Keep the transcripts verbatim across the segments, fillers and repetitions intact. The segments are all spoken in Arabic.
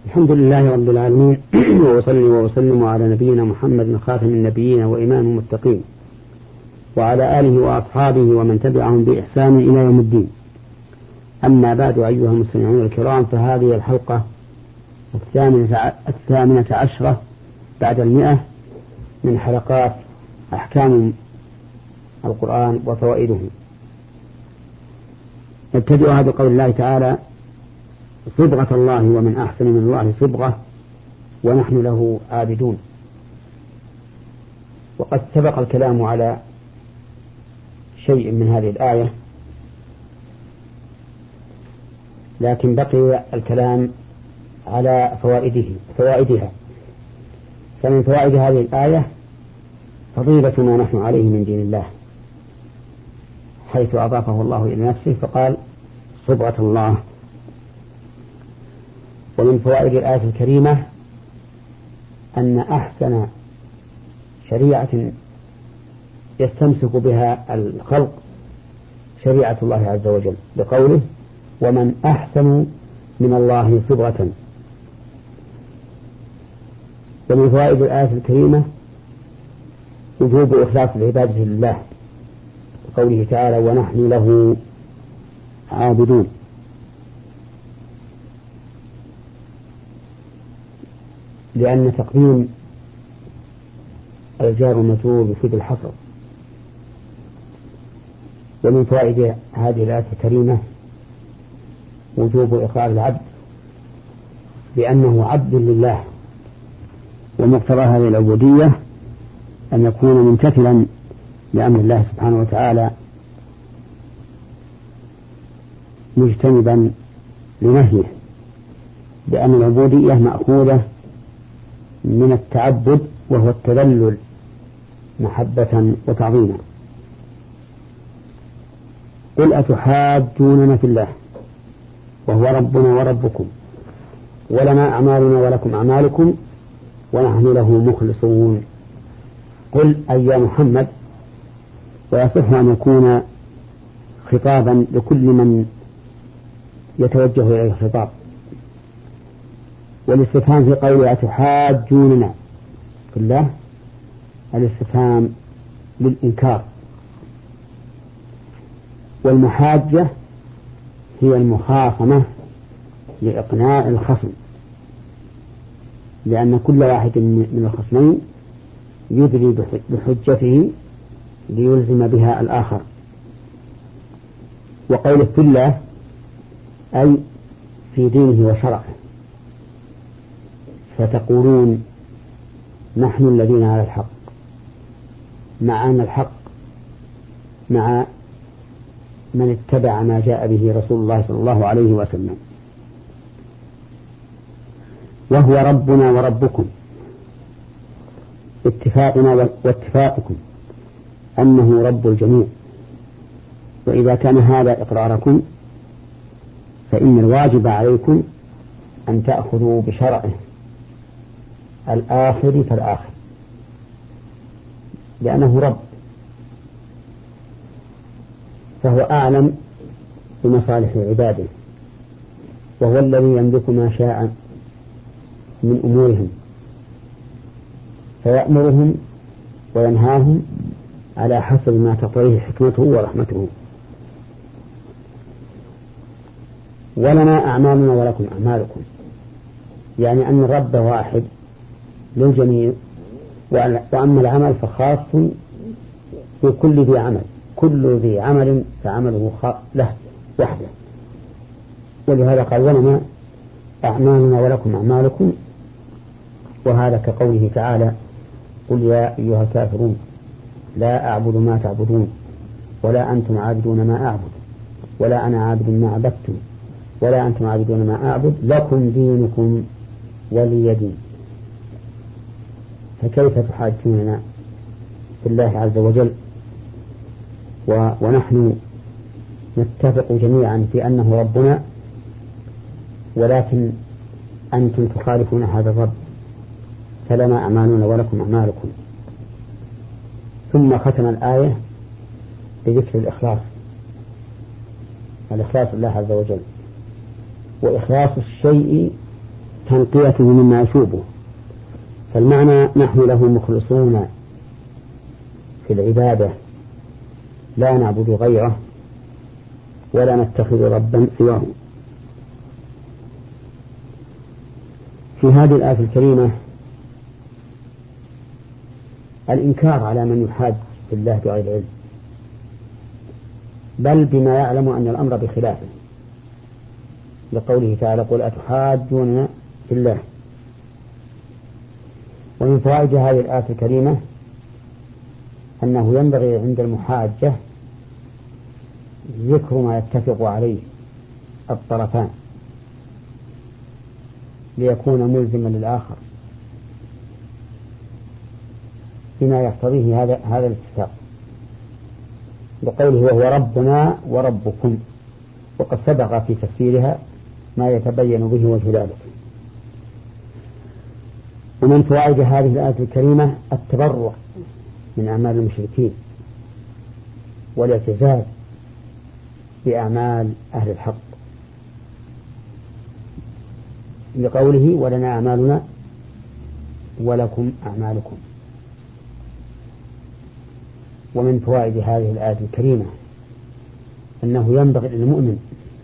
الحمد لله رب العالمين وأصلي وأسلم على نبينا محمد خاتم النبيين وإمام المتقين وعلى آله وأصحابه ومن تبعهم بإحسان إلى يوم الدين. أما بعد أيها المستمعون الكرام، فهذه الحلقة الثامنة عشرة بعد المئة من حلقات أحكام القرآن وفوائده. نبتدئها بقول الله تعالى: صبغة الله ومن أحسن من الله صبغة ونحن له عابدون. وقد سبق الكلام على شيء من هذه الآية، لكن بقي الكلام على فوائده فوائدها. فمن فوائد هذه الآية فضيلة ما نحن عليه من دين الله، حيث أضافه الله إلى نفسه فقال صبغة الله. ومن فوائد الآية الكريمة أن أحسن شريعة يستمسك بها الخلق شريعة الله عز وجل، بقوله: ومن أحسن من الله صبغة. ومن فوائد الآية الكريمة وجوب إخلاص العبادة لله، بقوله تعالى: ونحن له عابدون. لأن تقديم الجار والمجرور يفيد الحصر. ومن فوائد هذه الآية الكريمة وجوب إقرار العبد بأنه عبد لله، ومقتضى هذه العبودية أن يكون ممتثلا لأمر الله سبحانه وتعالى مجتنبا لنهيه، لأن العبودية مأخوذة من التعبد، وهو التذلل محبة وتعظيما. قل أتحاجوننا في الله وهو ربنا وربكم ولنا أعمالنا ولكم أعمالكم ونحن له مخلصون. قل أي يا محمد، ويصح أن يكون خطابا لكل من يتوجه إليه الخطاب. والاستفهام في قوله أتحاجوننا في الله الاستفهام للإنكار، والمحاجة هي المخاصمة لإقناع الخصم، لأن كل واحد من الخصمين يدري بحجته ليلزم بها الآخر. وقوله في الله أي في دينه وشرعه، فتقولون نحن الذين على الحق، مع أن الحق مع من اتبع ما جاء به رسول الله صلى الله عليه وسلم. وهو ربنا وربكم، اتفاقنا واتفاقكم أنه رب الجميع. وإذا كان هذا إقراركم فإن الواجب عليكم أن تأخذوا بشرعه الآخر فالآخر، لأنه رب، فهو أعلم بمصالح عباده، وهو الذي يملك ما شاء من أمورهم، فيأمرهم وينهاهم على حسب ما تقتضيه حكمته ورحمته. ولنا أعمالنا ولكم أعمالكم، يعني أن الرب واحد للجميع، وأما العمل فخاص بكل ذي عمل، كل ذي عمل فعمله له وحده. ولهذا قال: ولنا أعمالنا ولكم أعمالكم. وهذا كقوله تعالى: قل يا أيها الكافرون لا أعبد ما تعبدون ولا أنتم عابدون ما أعبد ولا أنا عابد ما عبدتم ولا أنتم عابدون ما أعبد لكم دينكم ولي دين. فكيف تحاجوننا في الله عز وجل ونحن نتفق جميعا في أنه ربنا، ولكن أنتم تخالفون هذا الرب؟ فلنا أعمالنا ولكم أعمالكم. ثم ختم الآية بذكر الإخلاص، الإخلاص لله عز وجل. وإخلاص الشيء تنقيته مما يشوبه. فالمعنى نحن له مخلصون في العبادة، لا نعبد غيره ولا نتخذ ربا سواه. في هذه الآية الكريمة الإنكار على من يحاج بالله بغير علم، بل بما يعلم أن الأمر بخلافه، لقوله تعالى قل أتحاجون في الله. ومن فوائد هذه الآية الكريمة أنه ينبغي عند المحاجة ذكر ما يتفق عليه الطرفان ليكون ملزما للآخر بما يقتضيه هذا هذا الاتفاق، بقوله وهو ربنا وربكم، وقد سبق في تفسيرها ما يتبين به وجه ذلك. ومن فوائد هذه الآية الكريمة التبرع من أعمال المشركين والاعتزاز بأعمال أهل الحق، لقوله ولنا أعمالنا ولكم أعمالكم. ومن فوائد هذه الآية الكريمة أنه ينبغي للمؤمن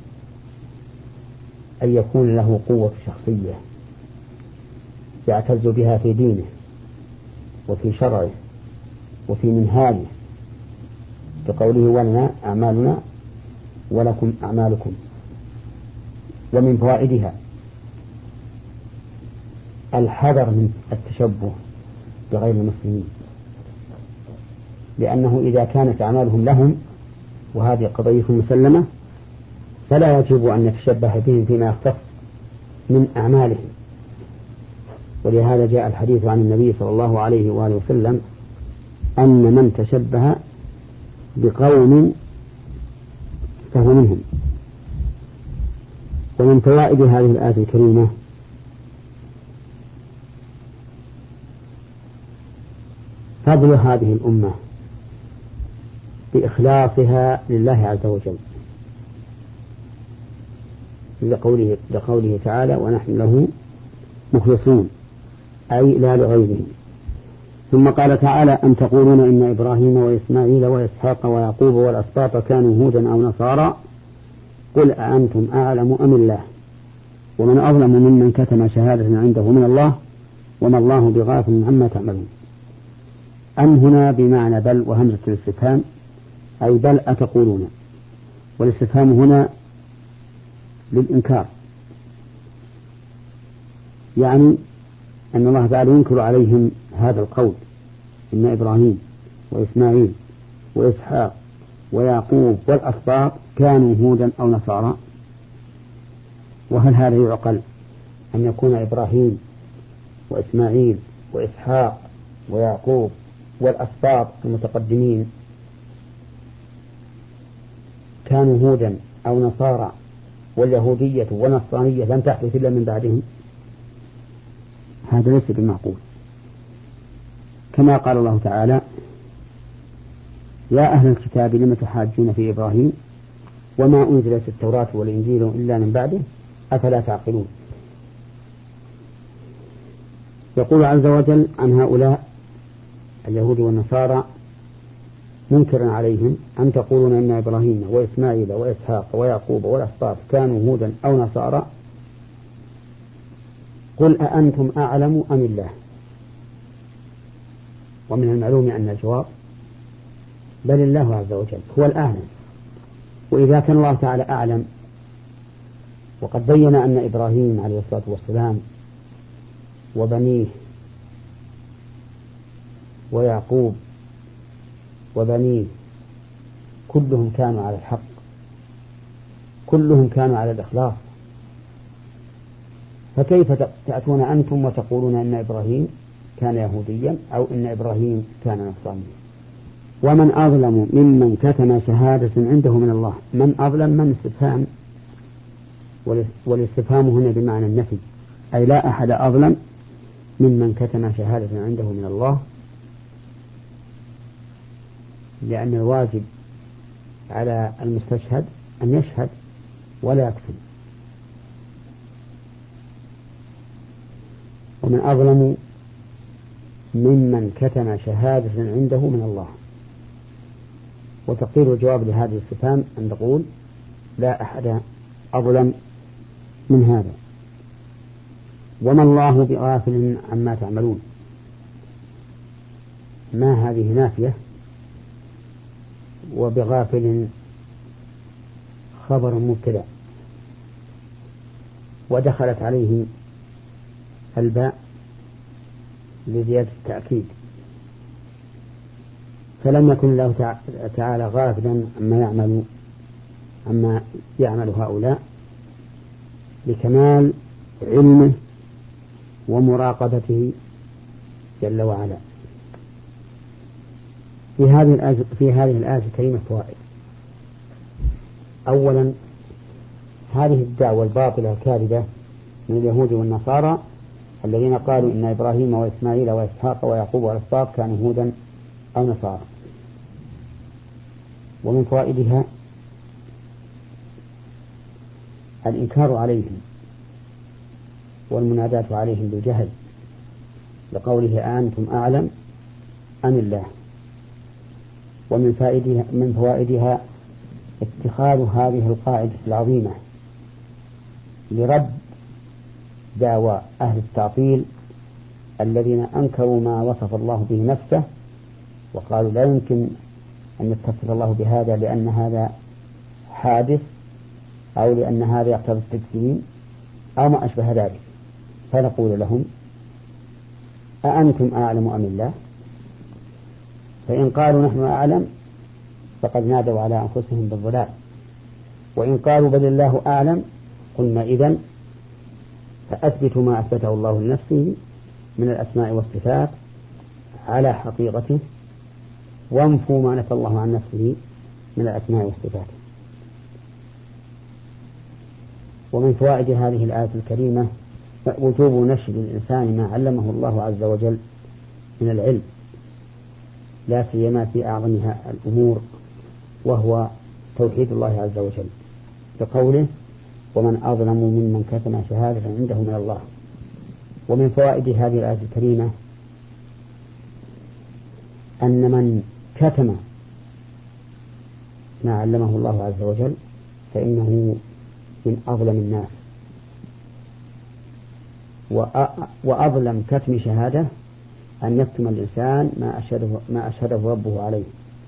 أن يكون له قوة شخصية يعتز بها في دينه وفي شرعه وفي منهاجه، بقوله ولنا أعمالنا ولكم أعمالكم. ومن فوائدها الحذر من التشبه بغير المسلمين، لأنه إذا كانت أعمالهم لهم وهذه قضية مسلمة فلا يجب أن نتشبه بهم فيما يختص من أعمالهم. ولهذا جاء الحديث عن النبي صلى الله عليه وآله وسلم أن من تشبه بقوم فهو منهم. ومن فوائد هذه الآية الكريمة فضل هذه الأمة بإخلاصها لله عز وجل، لقوله, لقوله تعالى ونحن له مخلصون، أي لا لغيره. ثم قال تعالى أن تقولون إن إبراهيم وإسماعيل وإسحاق ويعقوب والأسباط كانوا هودا أو نصارى قل أأنتم أعلم أم الله ومن أظلم ممن كتم شهادة عنده من الله وما الله بغافل عما تعملون. أم هنا بمعنى بل وهمزة الاستفهام، أي بل أتقولون، والاستفهام هنا للإنكار، يعني أن الله تعالى ينكر عليهم هذا القول إن إبراهيم وإسماعيل وإسحاق ويعقوب والأسباط كانوا هودا أو نصارى. وهل هذا يعقل أن يكون إبراهيم وإسماعيل وإسحاق ويعقوب والأسباط المتقدمين كانوا هودا أو نصارى واليهودية والنصرانية لم تحدث إلا من بعدهم؟ هذا ليس بمعقول. كما قال الله تعالى يا أهل الكتاب لم تحاجون في إبراهيم وما أنزلت التوراة والإنجيل إلا من بعده أفلا تعقلون. يقول عز وجل عن هؤلاء اليهود والنصارى منكرا عليهم أن تقولون إن إبراهيم وإسماعيل وإسحاق ويعقوب والأسباط كانوا هودا أو نصارى قل أأنتم أعلم أم الله. ومن المعلوم أن الجواب بل الله عز وجل هو الأعلم. وإذا كان الله تعالى أعلم وقد بين أن إبراهيم عليه الصلاة والسلام وبنيه ويعقوب وبنيه كلهم كانوا على الحق، كلهم كانوا على الإخلاص، فكيف تأتون أنتم وتقولون إن إبراهيم كان يهوديا أو إن إبراهيم كان نصرانيا؟ ومن أظلم ممن كتم شهادة عنده من الله. من أظلم من استفهام، والاستفهام هنا بمعنى النفي، أي لا أحد أظلم ممن كتم شهادة عنده من الله، لأن الواجب على المستشهد أن يشهد ولا يكتم. ومن أظلم ممن كتم شهادة عنده من الله. وتقدير الجواب لهذه الاستفهام أن تقول لا أحد أظلم من هذا. وما الله بغافل عما تعملون، ما هذه نافية، وبغافل خبر مبتدأ، ودخلت عليه الباء لزيادة التأكيد، فلم يكن الله تعالى غافلا عما يعمل عما يعمل هؤلاء لكمال علمه ومراقبته جل وعلا. في هذه الآية في هذه الآية الكريمة فوائد. أولا، هذه الدعوة الباطلة الكاذبة من اليهود والنصارى الذين قالوا إن إبراهيم وإسماعيل وإسحاق ويعقوب والأسباط كانوا هودا أو نصارى. ومن فوائدها الإنكار عليهم والمناداة عليهم بالجهل، لقوله أنتم أعلم أم الله. ومن فائدها من فوائدها اتخاذ هذه القاعدة العظيمة لرد دعوى أهل التعطيل الذين أنكروا ما وصف الله به نفسه وقالوا لا يمكن أن يتصف الله بهذا لأن هذا حادث أو لأن هذا يقتضي التجسيم أو ما أشبه ذلك. فنقول لهم أأنتم أعلم أم الله؟ فإن قالوا نحن أعلم فقد نادوا على أنفسهم بالضلال، وإن قالوا بل الله أعلم قلنا إذن فأثبتوا ما أثبته الله لنفسه من الأسماء والصفات على حقيقته، وانفوا ما نفى الله عن نفسه من الأسماء والصفات. ومن فوائد هذه الآية الكريمة وجوب نشر الإنسان ما علمه الله عز وجل من العلم، لا سيما في أعظمها الأمور وهو توحيد الله عز وجل، بقوله ومن أظلم ممن كتم شهادة عنده من الله. ومن فوائد هذه الآية الكريمة أن من كتم ما علمه الله عز وجل فإنه من أظلم الناس. وأظلم كتم شهادة أن يكتم الإنسان ما أشهده, ما أشهده ربه عليه.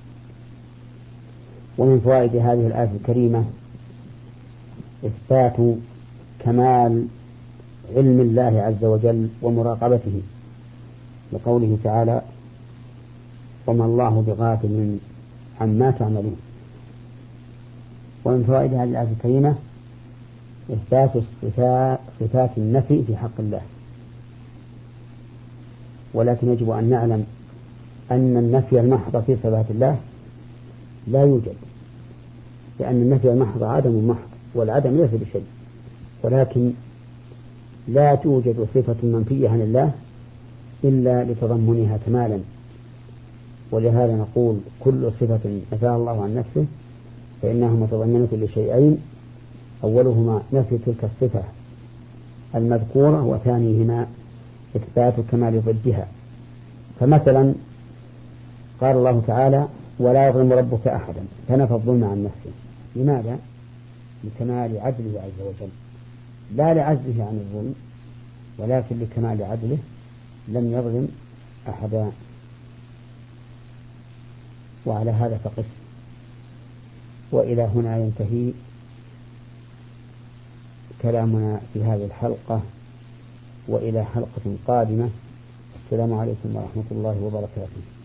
ومن فوائد هذه الآية الكريمة إثبات كمال علم الله عز وجل ومراقبته، لقوله تعالى وما الله بغافل عما تعملون. ومن فوائد هذه الآية الكريمة إثبات صفات النفي في حق الله، ولكن يجب أن نعلم أن النفي المحض في صفات الله لا يوجد، لأن النفي المحض عدم محض، والعدم ليس بشيء، ولكن لا توجد صفة منفية عن الله إلا لتضمنها كمالا. ولهذا نقول كل صفة نفاها الله عن نفسه فإنها متضمنة لشيئين، أولهما نفي تلك الصفة المذكورة، وثانيهما إثبات كمال ضدها. فمثلا قال الله تعالى ولا يظلم ربك أحدا، فنفى الظلم عن نفسه. لماذا؟ لكمال عدله عز وجل، لا لعجزه عن الظلم، ولكن لكمال عدله لم يظلم أحدا. وعلى هذا فقس. وإلى هنا ينتهي كلامنا في هذه الحلقة، وإلى حلقة قادمة. السلام عليكم ورحمة الله وبركاته.